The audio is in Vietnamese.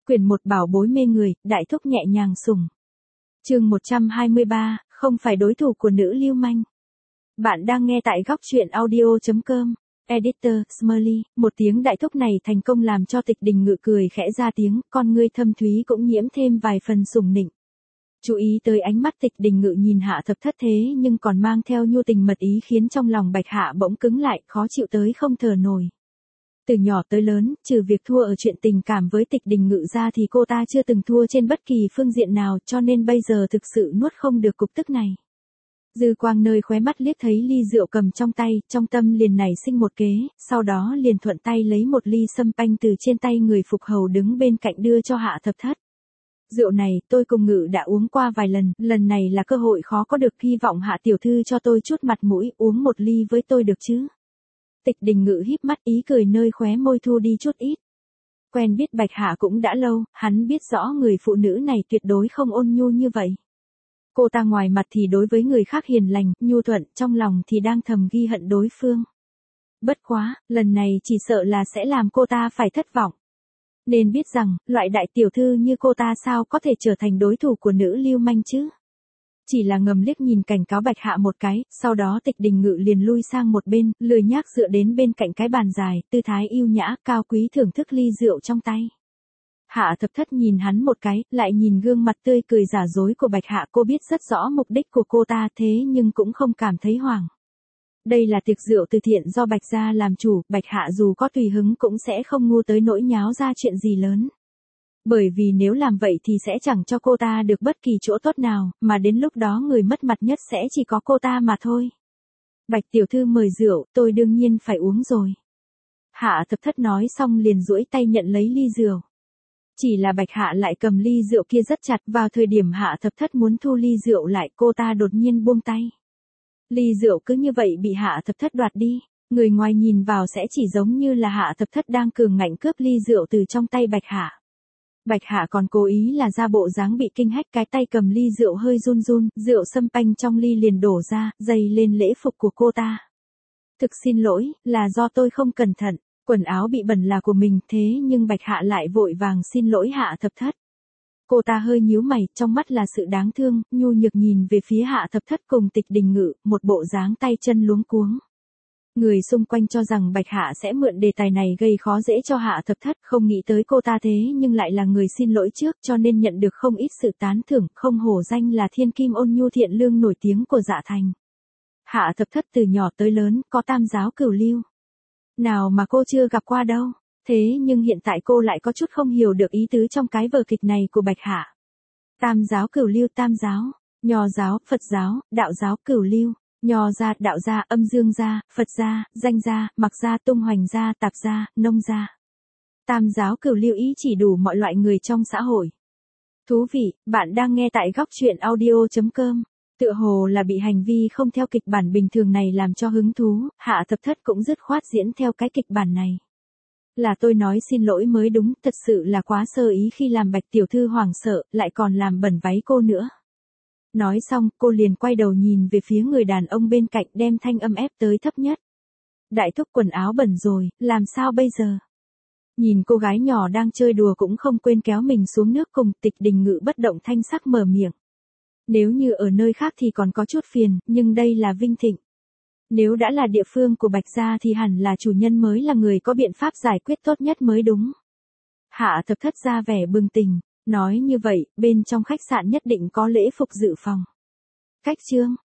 Quyển 1 bảo bối mê người, đại thúc nhẹ nhàng sủng. Chương 123, không phải đối thủ của nữ lưu manh. Bạn đang nghe tại góc truyện audio.com. Editor, Smiley, một tiếng đại thúc này thành công làm cho Tịch Đình Ngự cười khẽ ra tiếng, con ngươi thâm thúy cũng nhiễm thêm vài phần sủng nịnh. Chú ý tới ánh mắt Tịch Đình Ngự nhìn Hạ Thập Thất thế nhưng còn mang theo nhu tình mật ý khiến trong lòng Bạch Hạ bỗng cứng lại, khó chịu tới không thở nổi. Từ nhỏ tới lớn, trừ việc thua ở chuyện tình cảm với Tịch Đình Ngự ra thì cô ta chưa từng thua trên bất kỳ phương diện nào, cho nên bây giờ thực sự nuốt không được cục tức này. Dư quang nơi khóe mắt liếc thấy ly rượu cầm trong tay, trong tâm liền nảy sinh một kế, sau đó liền thuận tay lấy một ly sâm panh từ trên tay người phục hầu đứng bên cạnh đưa cho Hạ Thập Thất. Rượu này, tôi cùng Ngự đã uống qua vài lần này là cơ hội khó có được, hy vọng Hạ tiểu thư cho tôi chút mặt mũi, uống một ly với tôi được chứ. Tịch Đình Ngự híp mắt, ý cười nơi khóe môi thu đi chút ít. Quen biết Bạch Hạ cũng đã lâu, hắn biết rõ người phụ nữ này tuyệt đối không ôn nhu như vậy. Cô ta ngoài mặt thì đối với người khác hiền lành, nhu thuận, trong lòng thì đang thầm ghi hận đối phương. Bất quá, lần này chỉ sợ là sẽ làm cô ta phải thất vọng. Nên biết rằng, loại đại tiểu thư như cô ta sao có thể trở thành đối thủ của nữ lưu manh chứ. Chỉ là ngầm liếc nhìn cảnh cáo Bạch Hạ một cái, sau đó Tịch Đình Ngự liền lui sang một bên, lười nhác dựa đến bên cạnh cái bàn dài, tư thái yêu nhã, cao quý thưởng thức ly rượu trong tay. Hạ Thập Thất nhìn hắn một cái, lại nhìn gương mặt tươi cười giả dối của Bạch Hạ, cô biết rất rõ mục đích của cô ta thế nhưng cũng không cảm thấy hoảng. Đây là tiệc rượu từ thiện do Bạch gia làm chủ, Bạch Hạ dù có tùy hứng cũng sẽ không ngu tới nỗi nháo ra chuyện gì lớn. Bởi vì nếu làm vậy thì sẽ chẳng cho cô ta được bất kỳ chỗ tốt nào, mà đến lúc đó người mất mặt nhất sẽ chỉ có cô ta mà thôi. Bạch tiểu thư mời rượu, tôi đương nhiên phải uống rồi. Hạ Thập Thất nói xong liền duỗi tay nhận lấy ly rượu. Chỉ là Bạch Hạ lại cầm ly rượu kia rất chặt, vào thời điểm Hạ Thập Thất muốn thu ly rượu lại, cô ta đột nhiên buông tay. Ly rượu cứ như vậy bị Hạ Thập Thất đoạt đi, người ngoài nhìn vào sẽ chỉ giống như là Hạ Thập Thất đang cường ngạnh cướp ly rượu từ trong tay Bạch Hạ. Bạch Hạ còn cố ý là ra bộ dáng bị kinh hách, cái tay cầm ly rượu hơi run run, rượu sâm panh trong ly liền đổ ra, dày lên lễ phục của cô ta. Thực xin lỗi, là do tôi không cẩn thận, quần áo bị bẩn là của mình, thế nhưng Bạch Hạ lại vội vàng xin lỗi Hạ Thập Thất. Cô ta hơi nhíu mày, trong mắt là sự đáng thương, nhu nhược nhìn về phía Hạ Thập Thất cùng Tịch Đình Ngự, một bộ dáng tay chân luống cuống. Người xung quanh cho rằng Bạch Hạ sẽ mượn đề tài này gây khó dễ cho Hạ Thập Thất, không nghĩ tới cô ta thế nhưng lại là người xin lỗi trước, cho nên nhận được không ít sự tán thưởng, không hổ danh là thiên kim ôn nhu thiện lương nổi tiếng của Dạ Thành. Hạ Thập Thất từ nhỏ tới lớn, có tam giáo cửu lưu. Nào mà cô chưa gặp qua đâu, thế nhưng hiện tại cô lại có chút không hiểu được ý tứ trong cái vở kịch này của Bạch Hạ. Tam giáo cửu lưu, tam giáo, Nho giáo, Phật giáo, Đạo giáo, cửu lưu. Nho gia, Đạo gia, Âm Dương gia, Phật gia, Danh gia, Mặc gia, Tung Hoành gia, Tạp gia, Nông gia. Tam giáo cửu lưu ý chỉ đủ mọi loại người trong xã hội. Thú vị, bạn đang nghe tại góc truyện audio.com. Tựa hồ là bị hành vi không theo kịch bản bình thường này làm cho hứng thú, Hạ Thập Thất cũng dứt khoát diễn theo cái kịch bản này. Là tôi nói xin lỗi mới đúng, thật sự là quá sơ ý khi làm Bạch tiểu thư hoảng sợ, lại còn làm bẩn váy cô nữa. Nói xong, cô liền quay đầu nhìn về phía người đàn ông bên cạnh, đem thanh âm ép tới thấp nhất. Đại thúc, quần áo bẩn rồi, làm sao bây giờ? Nhìn cô gái nhỏ đang chơi đùa cũng không quên kéo mình xuống nước cùng, Tịch Đình Ngự bất động thanh sắc mở miệng. Nếu như ở nơi khác thì còn có chút phiền, nhưng đây là Vinh Thịnh. Nếu đã là địa phương của Bạch gia thì hẳn là chủ nhân mới là người có biện pháp giải quyết tốt nhất mới đúng. Hạ Thập Thất ra vẻ bừng tỉnh. Nói như vậy, bên trong khách sạn nhất định có lễ phục dự phòng. Cách chương